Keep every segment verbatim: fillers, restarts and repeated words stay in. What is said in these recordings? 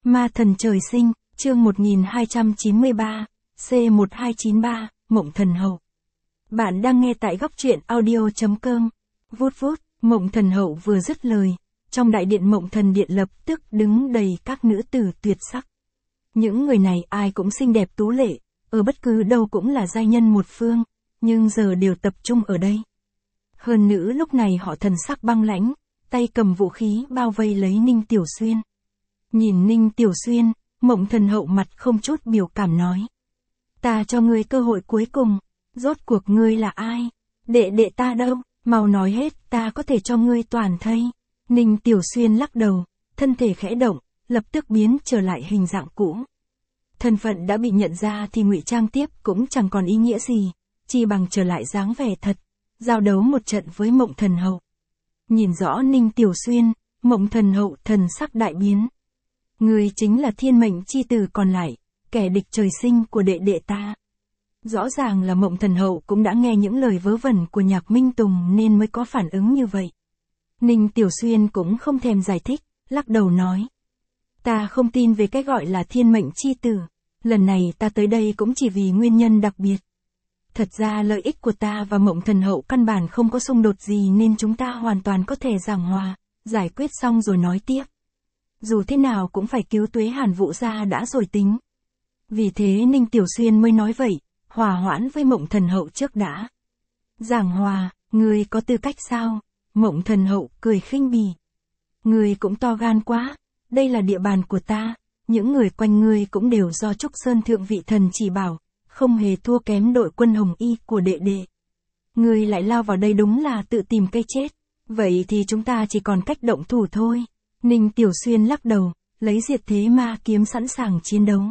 Ma thần trời sinh, chương một nghìn hai trăm chín mươi ba, C một hai chín ba, Mộng Thần Hậu. Bạn đang nghe tại góc truyện audio chấm com. Vút vút, Mộng Thần Hậu vừa dứt lời, trong đại điện Mộng Thần Điện lập tức đứng đầy các nữ tử tuyệt sắc. Những người này ai cũng xinh đẹp tú lệ, ở bất cứ đâu cũng là giai nhân một phương, nhưng giờ đều tập trung ở đây. Hơn nữ lúc này họ thần sắc băng lãnh, tay cầm vũ khí bao vây lấy Ninh Tiểu Xuyên. Nhìn Ninh Tiểu Xuyên, Mộng Thần Hậu mặt không chút biểu cảm nói. Ta cho ngươi cơ hội cuối cùng, rốt cuộc ngươi là ai? Đệ đệ ta đâu? Mau nói hết, ta có thể cho ngươi toàn thây. Ninh Tiểu Xuyên lắc đầu, thân thể khẽ động, lập tức biến trở lại hình dạng cũ. Thân phận đã bị nhận ra thì ngụy trang tiếp cũng chẳng còn ý nghĩa gì, chỉ bằng trở lại dáng vẻ thật, giao đấu một trận với Mộng Thần Hậu. Nhìn rõ Ninh Tiểu Xuyên, Mộng Thần Hậu thần sắc đại biến. Ngươi chính là thiên mệnh chi tử còn lại, kẻ địch trời sinh của đệ đệ ta. Rõ ràng là Mộng Thần Hậu cũng đã nghe những lời vớ vẩn của Nhạc Minh Tùng nên mới có phản ứng như vậy. Ninh Tiểu Xuyên cũng không thèm giải thích, lắc đầu nói. Ta không tin về cái gọi là thiên mệnh chi tử, lần này ta tới đây cũng chỉ vì nguyên nhân đặc biệt. Thật ra lợi ích của ta và Mộng Thần Hậu căn bản không có xung đột gì nên chúng ta hoàn toàn có thể giảng hòa, giải quyết xong rồi nói tiếp. Dù thế nào cũng phải cứu Tuế Hàn Vũ ra đã rồi tính. Vì thế Ninh Tiểu Xuyên mới nói vậy, hòa hoãn với Mộng Thần Hậu trước đã. Giảng hòa, ngươi có tư cách sao? Mộng Thần Hậu cười khinh bỉ. Ngươi cũng to gan quá, đây là địa bàn của ta, những người quanh ngươi cũng đều do Trúc Sơn Thượng Vị Thần chỉ bảo, không hề thua kém đội quân Hồng Y của đệ đệ. Ngươi lại lao vào đây đúng là tự tìm cây chết, vậy thì chúng ta chỉ còn cách động thủ thôi. Ninh Tiểu Xuyên lắc đầu, lấy diệt thế ma kiếm sẵn sàng chiến đấu.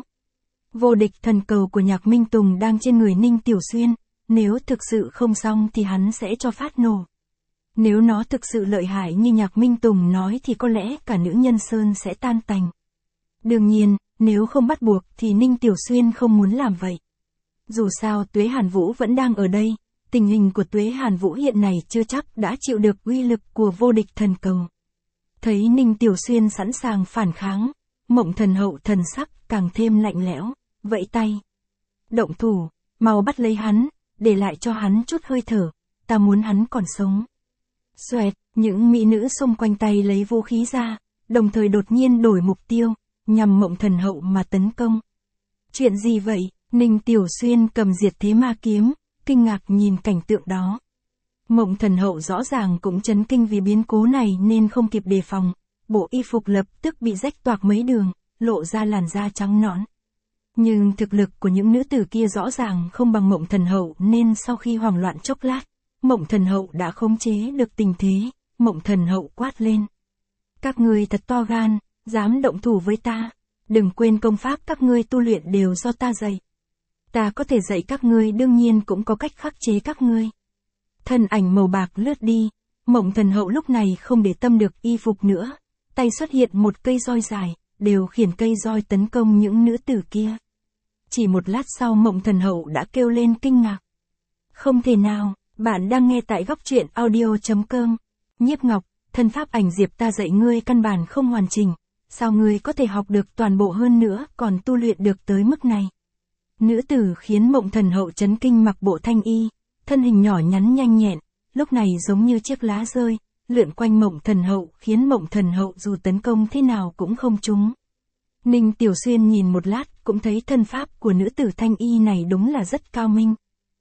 Vô địch thần cầu của Nhạc Minh Tùng đang trên người Ninh Tiểu Xuyên, nếu thực sự không xong thì hắn sẽ cho phát nổ. Nếu nó thực sự lợi hại như Nhạc Minh Tùng nói thì có lẽ cả nữ nhân sơn sẽ tan tành. Đương nhiên, nếu không bắt buộc thì Ninh Tiểu Xuyên không muốn làm vậy. Dù sao Tuế Hàn Vũ vẫn đang ở đây, tình hình của Tuế Hàn Vũ hiện nay chưa chắc đã chịu được uy lực của vô địch thần cầu. Thấy Ninh Tiểu Xuyên sẵn sàng phản kháng, Mộng Thần Hậu thần sắc càng thêm lạnh lẽo, vẫy tay. Động thủ, mau bắt lấy hắn, để lại cho hắn chút hơi thở, ta muốn hắn còn sống. Xoẹt, những mỹ nữ xung quanh tay lấy vũ khí ra, đồng thời đột nhiên đổi mục tiêu, nhằm Mộng Thần Hậu mà tấn công. Chuyện gì vậy? Ninh Tiểu Xuyên cầm diệt thế ma kiếm, kinh ngạc nhìn cảnh tượng đó. Mộng Thần Hậu rõ ràng cũng chấn kinh vì biến cố này nên không kịp đề phòng, bộ y phục lập tức bị rách toạc mấy đường, lộ ra làn da trắng nõn. Nhưng thực lực của những nữ tử kia rõ ràng không bằng Mộng Thần Hậu nên sau khi hoảng loạn chốc lát, Mộng Thần Hậu đã khống chế được tình thế. Mộng Thần Hậu quát lên. Các ngươi thật to gan, dám động thủ với ta, đừng quên công pháp các ngươi tu luyện đều do ta dạy. Ta có thể dạy các ngươi, đương nhiên cũng có cách khắc chế các ngươi. Thân ảnh màu bạc lướt đi, Mộng Thần Hậu lúc này không để tâm được y phục nữa, tay xuất hiện một cây roi dài, đều khiển cây roi tấn công những nữ tử kia. Chỉ một lát sau Mộng Thần Hậu đã kêu lên kinh ngạc. Không thể nào, bạn đang nghe tại góc truyện audio chấm com. Nhiếp Ngọc, thân pháp ảnh diệp ta dạy ngươi căn bản không hoàn chỉnh, sao ngươi có thể học được toàn bộ hơn nữa còn tu luyện được tới mức này? Nữ tử khiến Mộng Thần Hậu chấn kinh mặc bộ thanh y, thân hình nhỏ nhắn nhanh nhẹn, lúc này giống như chiếc lá rơi, lượn quanh Mộng Thần Hậu khiến Mộng Thần Hậu dù tấn công thế nào cũng không trúng. Ninh Tiểu Xuyên nhìn một lát cũng thấy thân pháp của nữ tử thanh y này đúng là rất cao minh.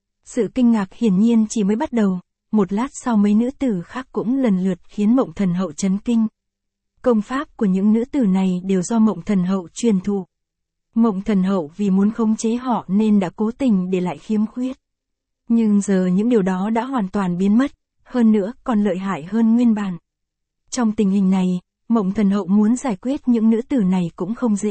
Sự kinh ngạc hiển nhiên chỉ mới bắt đầu, một lát sau mấy nữ tử khác cũng lần lượt khiến Mộng Thần Hậu chấn kinh. Công pháp của những nữ tử này đều do Mộng Thần Hậu truyền thụ. Mộng Thần Hậu vì muốn khống chế họ nên đã cố tình để lại khiếm khuyết. Nhưng giờ những điều đó đã hoàn toàn biến mất, hơn nữa còn lợi hại hơn nguyên bản. Trong tình hình này, Mộng Thần Hậu muốn giải quyết những nữ tử này cũng không dễ.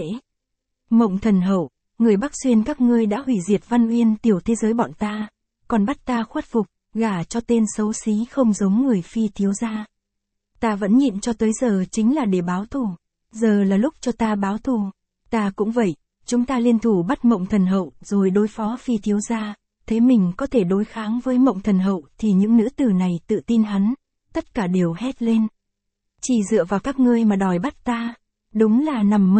Mộng Thần Hậu, người Bắc Xuyên các ngươi đã hủy diệt Văn Uyên tiểu thế giới bọn ta, còn bắt ta khuất phục, gả cho tên xấu xí không giống người phi thiếu gia. Ta vẫn nhịn cho tới giờ chính là để báo thù, giờ là lúc cho ta báo thù. Ta cũng vậy, chúng ta liên thủ bắt Mộng Thần Hậu rồi đối phó phi thiếu gia, thế mình có thể đối kháng với Mộng Thần Hậu thì những nữ tử này tự tin hắn, tất cả đều hét lên. Chỉ dựa vào các ngươi mà đòi bắt ta, đúng là nằm mơ.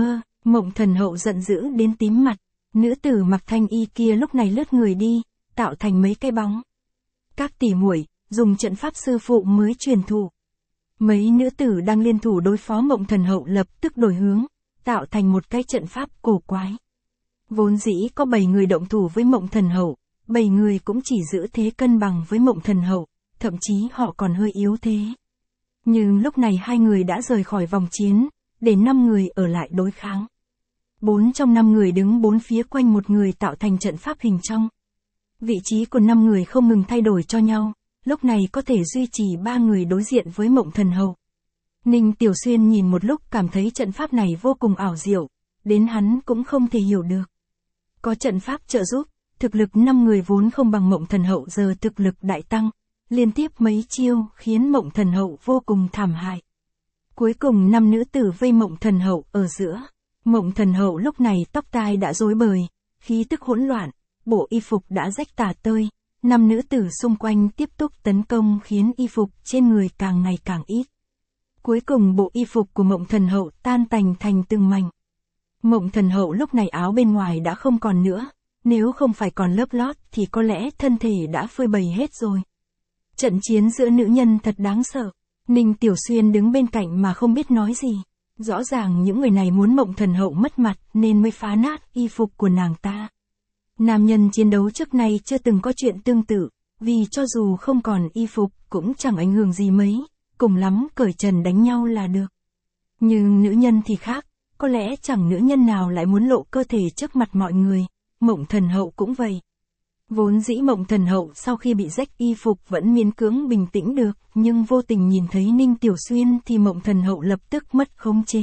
Mộng Thần Hậu giận dữ đến tím mặt, nữ tử mặc thanh y kia lúc này lướt người đi, tạo thành mấy cái bóng. Các tỷ muội dùng trận pháp sư phụ mới truyền thụ. Mấy nữ tử đang liên thủ đối phó Mộng Thần Hậu lập tức đổi hướng, tạo thành một cái trận pháp cổ quái. Vốn dĩ có bảy người động thủ với Mộng Thần Hậu, bảy người cũng chỉ giữ thế cân bằng với Mộng Thần Hậu, thậm chí họ còn hơi yếu thế. Nhưng lúc này hai người đã rời khỏi vòng chiến, để năm người ở lại đối kháng. Bốn trong năm người đứng bốn phía quanh một người tạo thành trận pháp hình trong. Vị trí của năm người không ngừng thay đổi cho nhau, lúc này có thể duy trì ba người đối diện với Mộng Thần Hậu. Ninh Tiểu Xuyên nhìn một lúc cảm thấy trận pháp này vô cùng ảo diệu, đến hắn cũng không thể hiểu được. Có trận pháp trợ giúp, thực lực năm người vốn không bằng Mộng Thần Hậu giờ thực lực đại tăng, liên tiếp mấy chiêu khiến Mộng Thần Hậu vô cùng thảm hại. Cuối cùng năm nữ tử vây Mộng Thần Hậu ở giữa. Mộng Thần Hậu lúc này tóc tai đã rối bời, khí tức hỗn loạn, bộ y phục đã rách tả tơi, năm nữ tử xung quanh tiếp tục tấn công khiến y phục trên người càng ngày càng ít. Cuối cùng bộ y phục của Mộng Thần Hậu tan tành thành từng mảnh. Mộng Thần Hậu lúc này áo bên ngoài đã không còn nữa, nếu không phải còn lớp lót thì có lẽ thân thể đã phơi bày hết rồi. Trận chiến giữa nữ nhân thật đáng sợ. Ninh Tiểu Xuyên đứng bên cạnh mà không biết nói gì. Rõ ràng những người này muốn Mộng Thần Hậu mất mặt nên mới phá nát y phục của nàng ta. Nam nhân chiến đấu trước nay chưa từng có chuyện tương tự, vì cho dù không còn y phục cũng chẳng ảnh hưởng gì mấy, cùng lắm cởi trần đánh nhau là được. Nhưng nữ nhân thì khác, có lẽ chẳng nữ nhân nào lại muốn lộ cơ thể trước mặt mọi người, Mộng Thần Hậu cũng vậy. Vốn dĩ Mộng Thần Hậu sau khi bị rách y phục vẫn miễn cưỡng bình tĩnh được, nhưng vô tình nhìn thấy Ninh Tiểu Xuyên thì Mộng Thần Hậu lập tức mất khống chế.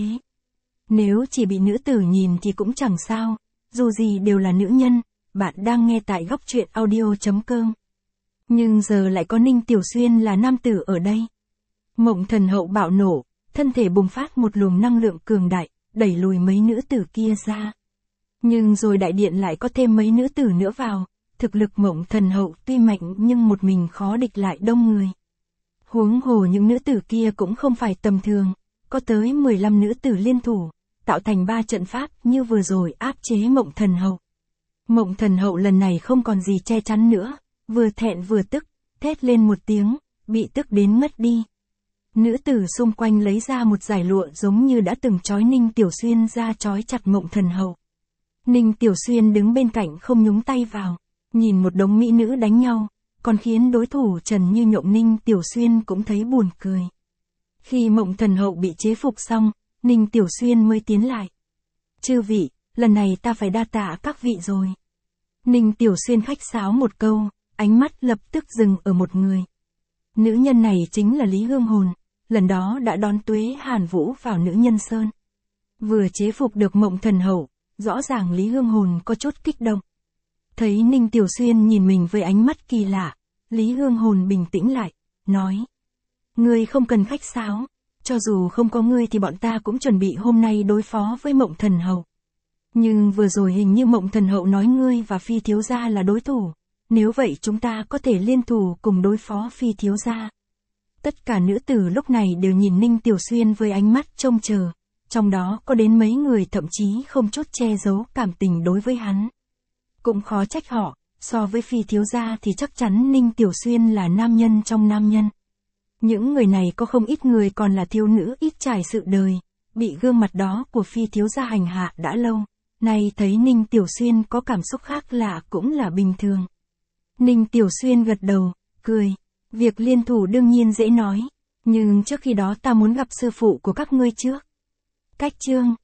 Nếu chỉ bị nữ tử nhìn thì cũng chẳng sao, dù gì đều là nữ nhân, bạn đang nghe tại góc truyện audio chấm com. Nhưng giờ lại có Ninh Tiểu Xuyên là nam tử ở đây. Mộng Thần Hậu bạo nổ, thân thể bùng phát một luồng năng lượng cường đại, đẩy lùi mấy nữ tử kia ra. Nhưng rồi đại điện lại có thêm mấy nữ tử nữa vào. Thực lực Mộng Thần Hậu tuy mạnh nhưng một mình khó địch lại đông người. Huống hồ những nữ tử kia cũng không phải tầm thường, có tới mười lăm nữ tử liên thủ, tạo thành ba trận pháp như vừa rồi áp chế Mộng Thần Hậu. Mộng Thần Hậu lần này không còn gì che chắn nữa, vừa thẹn vừa tức, thét lên một tiếng, bị tức đến mất đi. Nữ tử xung quanh lấy ra một dải lụa giống như đã từng trói Ninh Tiểu Xuyên ra trói chặt Mộng Thần Hậu. Ninh Tiểu Xuyên đứng bên cạnh không nhúng tay vào. Nhìn một đống mỹ nữ đánh nhau, còn khiến đối thủ trần như nhộng Ninh Tiểu Xuyên cũng thấy buồn cười. Khi Mộng Thần Hậu bị chế phục xong, Ninh Tiểu Xuyên mới tiến lại. Chư vị, lần này ta phải đa tạ các vị rồi. Ninh Tiểu Xuyên khách sáo một câu, ánh mắt lập tức dừng ở một người. Nữ nhân này chính là Lý Hương Hồn, lần đó đã đón Tuế Hàn Vũ vào Nữ Nhân Sơn. Vừa chế phục được Mộng Thần Hậu, rõ ràng Lý Hương Hồn có chút kích động. Thấy Ninh Tiểu Xuyên nhìn mình với ánh mắt kỳ lạ, Lý Hương Hồn bình tĩnh lại, nói. Ngươi không cần khách sáo, cho dù không có ngươi thì bọn ta cũng chuẩn bị hôm nay đối phó với Mộng Thần Hậu. Nhưng vừa rồi hình như Mộng Thần Hậu nói ngươi và Phi Thiếu Gia là đối thủ, nếu vậy chúng ta có thể liên thủ cùng đối phó Phi Thiếu Gia. Tất cả nữ tử lúc này đều nhìn Ninh Tiểu Xuyên với ánh mắt trông chờ, trong đó có đến mấy người thậm chí không chút che giấu cảm tình đối với hắn. Cũng khó trách họ, so với Phi Thiếu Gia thì chắc chắn Ninh Tiểu Xuyên là nam nhân trong nam nhân. Những người này có không ít người còn là thiếu nữ ít trải sự đời, bị gương mặt đó của Phi Thiếu Gia hành hạ đã lâu, nay thấy Ninh Tiểu Xuyên có cảm xúc khác lạ cũng là bình thường. Ninh Tiểu Xuyên gật đầu, cười, việc liên thủ đương nhiên dễ nói, nhưng trước khi đó ta muốn gặp sư phụ của các ngươi trước. Cách chương